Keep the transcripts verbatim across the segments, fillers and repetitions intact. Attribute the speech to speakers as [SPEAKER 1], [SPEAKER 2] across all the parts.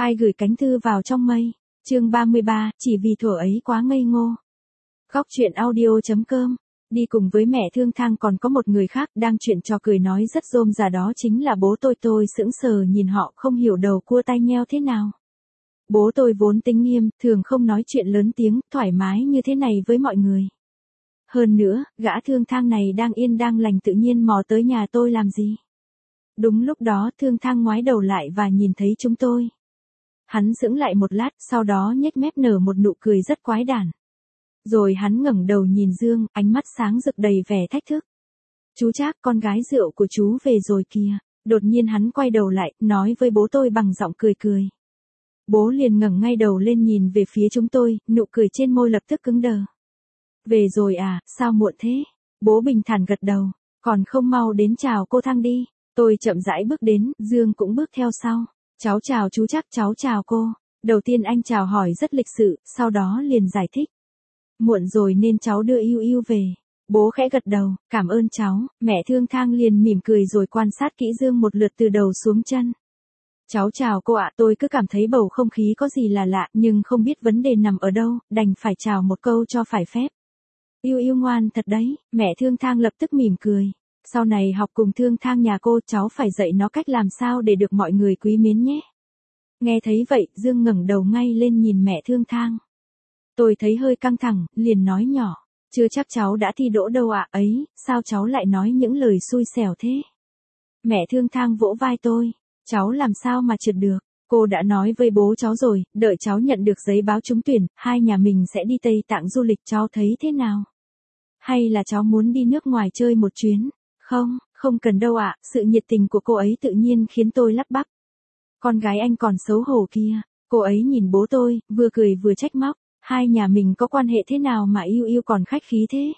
[SPEAKER 1] Ai gửi cánh thư vào trong mây. Chương ba mươi ba, chỉ vì thuở ấy quá ngây ngô. Góc truyện audio chấm com. Đi cùng với mẹ Thương Thang còn có một người khác đang chuyện trò cười nói rất rôm rả, đó chính là bố tôi. Tôi sững sờ nhìn họ không hiểu đầu cua tai nheo thế nào. Bố tôi vốn tính nghiêm, thường không nói chuyện lớn tiếng, thoải mái như thế này với mọi người. Hơn nữa, gã Thương Thang này đang yên đang lành tự nhiên mò tới nhà tôi làm gì? Đúng lúc đó Thương Thang ngoái đầu lại và nhìn thấy chúng tôi. Hắn sững lại một lát, sau đó nhếch mép nở một nụ cười rất quái đản. Rồi hắn ngẩng đầu nhìn Dương, ánh mắt sáng rực đầy vẻ thách thức. Chú Trác, con gái rượu của chú về rồi kìa. Đột nhiên hắn quay đầu lại, nói với bố tôi bằng giọng cười cười. Bố liền ngẩng ngay đầu lên nhìn về phía chúng tôi, nụ cười trên môi lập tức cứng đờ. Về rồi à, sao muộn thế? Bố bình thản gật đầu, còn không mau đến chào cô Thang đi. Tôi chậm rãi bước đến, Dương cũng bước theo sau. Cháu chào chú Trác, cháu chào cô. Đầu tiên anh chào hỏi rất lịch sự, sau đó liền giải thích. Muộn rồi nên cháu đưa Yêu Yêu về. Bố khẽ gật đầu, cảm ơn cháu. Mẹ Thương Thang liền mỉm cười rồi quan sát kỹ Dương một lượt từ đầu xuống chân. Cháu chào cô ạ. Tôi cứ cảm thấy bầu không khí có gì là lạ, nhưng không biết vấn đề nằm ở đâu, đành phải chào một câu cho phải phép. Yêu Yêu ngoan thật đấy. Mẹ Thương Thang lập tức mỉm cười. Sau này học cùng Thương Thang nhà cô, cháu phải dạy nó cách làm sao để được mọi người quý mến nhé. Nghe thấy vậy, Dương ngẩng đầu ngay lên nhìn mẹ Thương Thang. Tôi thấy hơi căng thẳng, liền nói nhỏ. Chưa chắc cháu đã thi đỗ đâu ạ. Ấy, sao cháu lại nói những lời xui xẻo thế? Mẹ Thương Thang vỗ vai tôi. Cháu làm sao mà trượt được? Cô đã nói với bố cháu rồi, đợi cháu nhận được giấy báo trúng tuyển, hai nhà mình sẽ đi Tây Tạng du lịch, cháu thấy thế nào? Hay là cháu muốn đi nước ngoài chơi một chuyến? Không, không cần đâu ạ. Sự nhiệt tình của cô ấy tự nhiên khiến tôi lắp bắp. Con gái anh còn xấu hổ kia. Cô ấy nhìn bố tôi, vừa cười vừa trách móc. Hai nhà mình có quan hệ thế nào mà Yêu Yêu còn khách khí thế?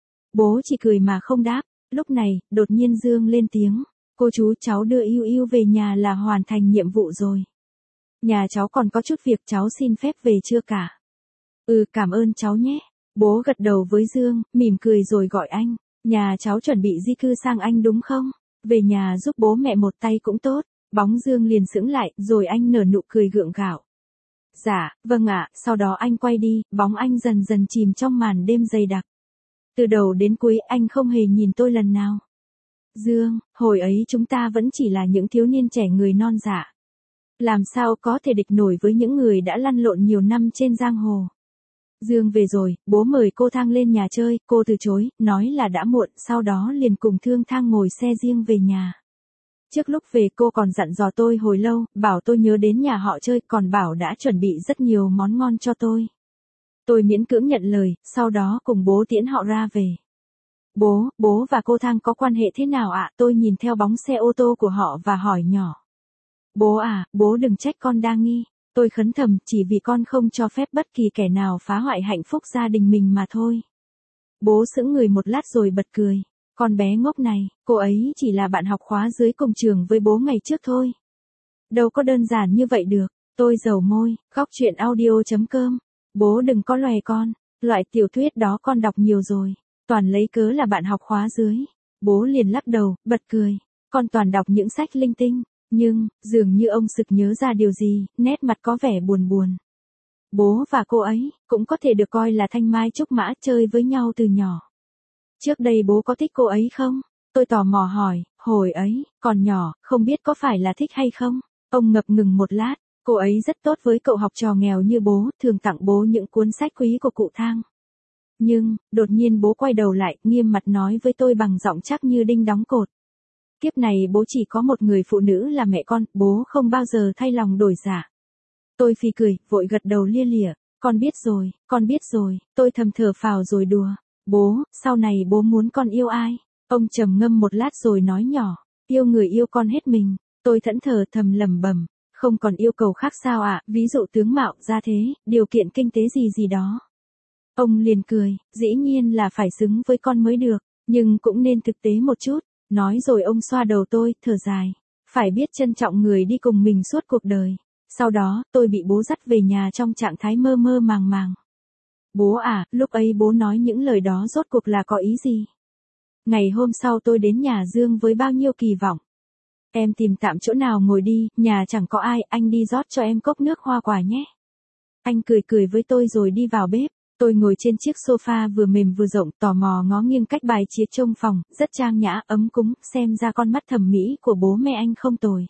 [SPEAKER 1] Bố chỉ cười mà không đáp. Lúc này, đột nhiên Dương lên tiếng. Cô chú, cháu đưa Yêu Yêu về nhà là hoàn thành nhiệm vụ rồi. Nhà cháu còn có chút việc, cháu xin phép về chưa cả? Ừ, cảm ơn cháu nhé. Bố gật đầu với Dương, mỉm cười rồi gọi anh. Nhà cháu chuẩn bị di cư sang Anh đúng không? Về nhà giúp bố mẹ một tay cũng tốt. Bóng Dương liền sững lại, rồi anh nở nụ cười gượng gạo. Dạ, vâng ạ. Sau đó anh quay đi, bóng anh dần dần chìm trong màn đêm dày đặc. Từ đầu đến cuối anh không hề nhìn tôi lần nào. Dương, hồi ấy chúng ta vẫn chỉ là những thiếu niên trẻ người non dạ. Làm sao có thể địch nổi với những người đã lăn lộn nhiều năm trên giang hồ. Dương về rồi, bố mời cô Thang lên nhà chơi, cô từ chối, nói là đã muộn, sau đó liền cùng Thương Thang ngồi xe riêng về nhà. Trước lúc về cô còn dặn dò tôi hồi lâu, bảo tôi nhớ đến nhà họ chơi, còn bảo đã chuẩn bị rất nhiều món ngon cho tôi. Tôi miễn cưỡng nhận lời, sau đó cùng bố tiễn họ ra về. Bố, bố và cô Thang có quan hệ thế nào ạ? Tôi nhìn theo bóng xe ô tô của họ và hỏi nhỏ. Bố à, bố đừng trách con đa nghi. Tôi khấn thầm, chỉ vì con không cho phép bất kỳ kẻ nào phá hoại hạnh phúc gia đình mình mà thôi. Bố sững người một lát rồi bật cười. Con bé ngốc này, cô ấy chỉ là bạn học khóa dưới cùng trường với bố ngày trước thôi. Đâu có đơn giản như vậy được. Tôi dầu môi, góc truyện audio chấm com. Bố đừng có lòe con. Loại tiểu thuyết đó con đọc nhiều rồi. Toàn lấy cớ là bạn học khóa dưới. Bố liền lắc đầu, bật cười. Con toàn đọc những sách linh tinh. Nhưng, dường như ông sực nhớ ra điều gì, nét mặt có vẻ buồn buồn. Bố và cô ấy, cũng có thể được coi là thanh mai trúc mã, chơi với nhau từ nhỏ. Trước đây bố có thích cô ấy không? Tôi tò mò hỏi, hồi ấy, còn nhỏ, không biết có phải là thích hay không? Ông ngập ngừng một lát, cô ấy rất tốt với cậu học trò nghèo như bố, thường tặng bố những cuốn sách quý của cụ Thang. Nhưng, đột nhiên bố quay đầu lại, nghiêm mặt nói với tôi bằng giọng chắc như đinh đóng cột. Kiếp này bố chỉ có một người phụ nữ là mẹ con, bố không bao giờ thay lòng đổi dạ. Tôi phì cười, vội gật đầu lia lịa, con biết rồi, con biết rồi, tôi thầm thở phào rồi đùa. Bố, sau này bố muốn con yêu ai? Ông trầm ngâm một lát rồi nói nhỏ, yêu người yêu con hết mình. Tôi thẫn thờ thầm lẩm bẩm, không còn yêu cầu khác sao ạ, à? Ví dụ tướng mạo, gia thế, điều kiện kinh tế gì gì đó. Ông liền cười, dĩ nhiên là phải xứng với con mới được, nhưng cũng nên thực tế một chút. Nói rồi ông xoa đầu tôi, thở dài. Phải biết trân trọng người đi cùng mình suốt cuộc đời. Sau đó, tôi bị bố dắt về nhà trong trạng thái mơ mơ màng màng. Bố à, lúc ấy bố nói những lời đó rốt cuộc là có ý gì? Ngày hôm sau tôi đến nhà Dương với bao nhiêu kỳ vọng. Em tìm tạm chỗ nào ngồi đi, nhà chẳng có ai, anh đi rót cho em cốc nước hoa quả nhé. Anh cười cười với tôi rồi đi vào bếp. Tôi ngồi trên chiếc sofa vừa mềm vừa rộng, tò mò ngó nghiêng cách bài trí trông phòng, rất trang nhã, ấm cúng, xem ra con mắt thẩm mỹ của bố mẹ anh không tồi.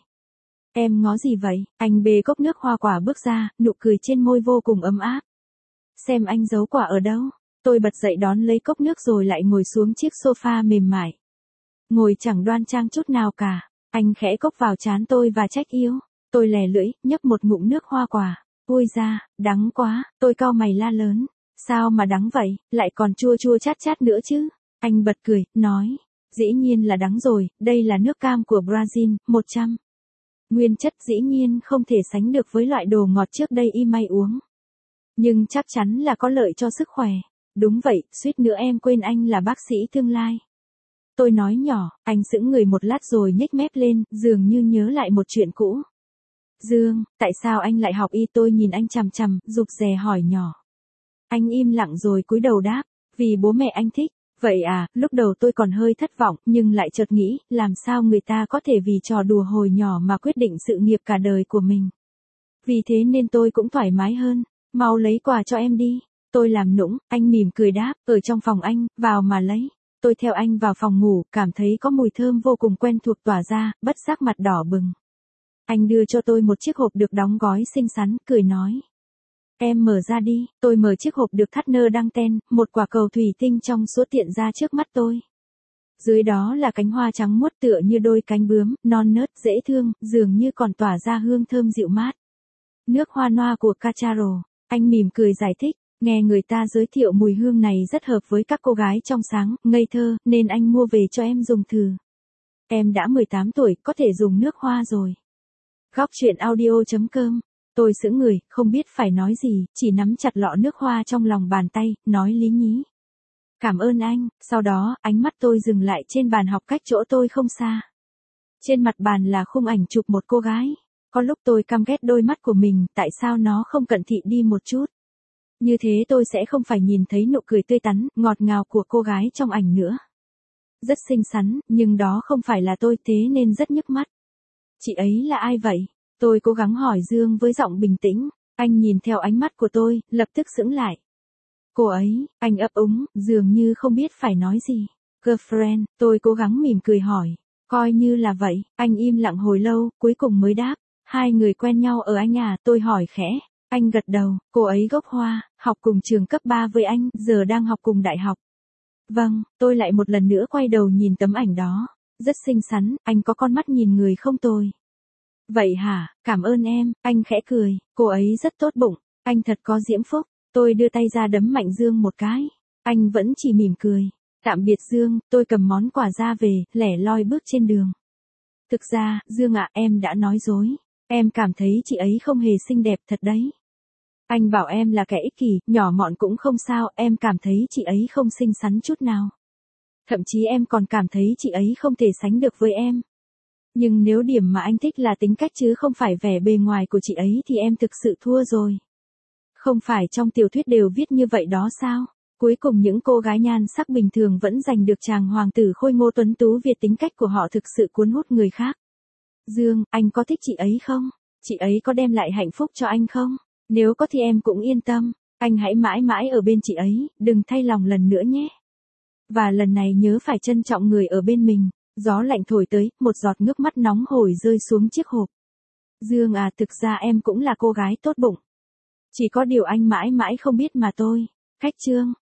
[SPEAKER 1] Em ngó gì vậy? Anh bê cốc nước hoa quả bước ra, nụ cười trên môi vô cùng ấm áp. Xem anh giấu quả ở đâu? Tôi bật dậy đón lấy cốc nước rồi lại ngồi xuống chiếc sofa mềm mại. Ngồi chẳng đoan trang chút nào cả. Anh khẽ cốc vào trán tôi và trách yêu. Tôi lè lưỡi, nhấp một ngụm nước hoa quả. Ui da, đắng quá, tôi cau mày la lớn. Sao mà đắng vậy, lại còn chua chua chát chát nữa chứ? Anh bật cười, nói. Dĩ nhiên là đắng rồi, đây là nước cam của Brazil, một trăm. Nguyên chất dĩ nhiên không thể sánh được với loại đồ ngọt trước đây y may uống. Nhưng chắc chắn là có lợi cho sức khỏe. Đúng vậy, suýt nữa em quên anh là bác sĩ tương lai. Tôi nói nhỏ, anh sững người một lát rồi nhếch mép lên, dường như nhớ lại một chuyện cũ. Dương, tại sao anh lại học y? Tôi nhìn anh chằm chằm, rụt rè hỏi nhỏ. Anh im lặng rồi cúi đầu đáp, vì bố mẹ anh thích. Vậy à, lúc đầu tôi còn hơi thất vọng, nhưng lại chợt nghĩ, làm sao người ta có thể vì trò đùa hồi nhỏ mà quyết định sự nghiệp cả đời của mình. Vì thế nên tôi cũng thoải mái hơn, mau lấy quà cho em đi. Tôi làm nũng, anh mỉm cười đáp, ở trong phòng anh, vào mà lấy. Tôi theo anh vào phòng ngủ, cảm thấy có mùi thơm vô cùng quen thuộc tỏa ra, bất giác mặt đỏ bừng. Anh đưa cho tôi một chiếc hộp được đóng gói xinh xắn, cười nói. Em mở ra đi. Tôi mở chiếc hộp được thắt nơ đăng ten, một quả cầu thủy tinh trong suốt hiện ra trước mắt tôi. Dưới đó là cánh hoa trắng muốt tựa như đôi cánh bướm, non nớt, dễ thương, dường như còn tỏa ra hương thơm dịu mát. Nước hoa noa của Cacharo. Anh mỉm cười giải thích, nghe người ta giới thiệu mùi hương này rất hợp với các cô gái trong sáng, ngây thơ, nên anh mua về cho em dùng thử. Em đã mười tám tuổi, có thể dùng nước hoa rồi. Góc truyện audio chấm com. Tôi sững người, không biết phải nói gì, chỉ nắm chặt lọ nước hoa trong lòng bàn tay, nói lý nhí. Cảm ơn anh, sau đó, ánh mắt tôi dừng lại trên bàn học cách chỗ tôi không xa. Trên mặt bàn là khung ảnh chụp một cô gái. Có lúc tôi căm ghét đôi mắt của mình, tại sao nó không cận thị đi một chút. Như thế tôi sẽ không phải nhìn thấy nụ cười tươi tắn, ngọt ngào của cô gái trong ảnh nữa. Rất xinh xắn, nhưng đó không phải là tôi, thế nên rất nhức mắt. Chị ấy là ai vậy? Tôi cố gắng hỏi Dương với giọng bình tĩnh. Anh nhìn theo ánh mắt của tôi, lập tức sững lại. Cô ấy, anh ấp úng, dường như không biết phải nói gì. Girlfriend, tôi cố gắng mỉm cười hỏi. Coi như là vậy, anh im lặng hồi lâu, cuối cùng mới đáp. Hai người quen nhau ở anh à, tôi hỏi khẽ. Anh gật đầu, cô ấy gốc Hoa, học cùng trường cấp ba với anh, giờ đang học cùng đại học. Vâng, tôi lại một lần nữa quay đầu nhìn tấm ảnh đó. Rất xinh xắn, anh có con mắt nhìn người không tồi. Vậy hả, cảm ơn em, anh khẽ cười, cô ấy rất tốt bụng, anh thật có diễm phúc. Tôi đưa tay ra đấm mạnh Dương một cái. Anh vẫn chỉ mỉm cười. Tạm biệt Dương, tôi cầm món quà ra về, lẻ loi bước trên đường. Thực ra, Dương ạ, em đã nói dối. Em cảm thấy chị ấy không hề xinh đẹp thật đấy. Anh bảo em là kẻ ích kỷ, nhỏ mọn cũng không sao, em cảm thấy chị ấy không xinh xắn chút nào. Thậm chí em còn cảm thấy chị ấy không thể sánh được với em. Nhưng nếu điểm mà anh thích là tính cách chứ không phải vẻ bề ngoài của chị ấy thì em thực sự thua rồi. Không phải trong tiểu thuyết đều viết như vậy đó sao? Cuối cùng những cô gái nhan sắc bình thường vẫn giành được chàng hoàng tử khôi ngô tuấn tú vì tính cách của họ thực sự cuốn hút người khác. Dương, anh có thích chị ấy không? Chị ấy có đem lại hạnh phúc cho anh không? Nếu có thì em cũng yên tâm. Anh hãy mãi mãi ở bên chị ấy, đừng thay lòng lần nữa nhé. Và lần này nhớ phải trân trọng người ở bên mình. Gió lạnh thổi tới, một giọt nước mắt nóng hổi rơi xuống chiếc hộp. Dương à, thực ra em cũng là cô gái tốt bụng. Chỉ có điều anh mãi mãi không biết mà thôi. Khách chương.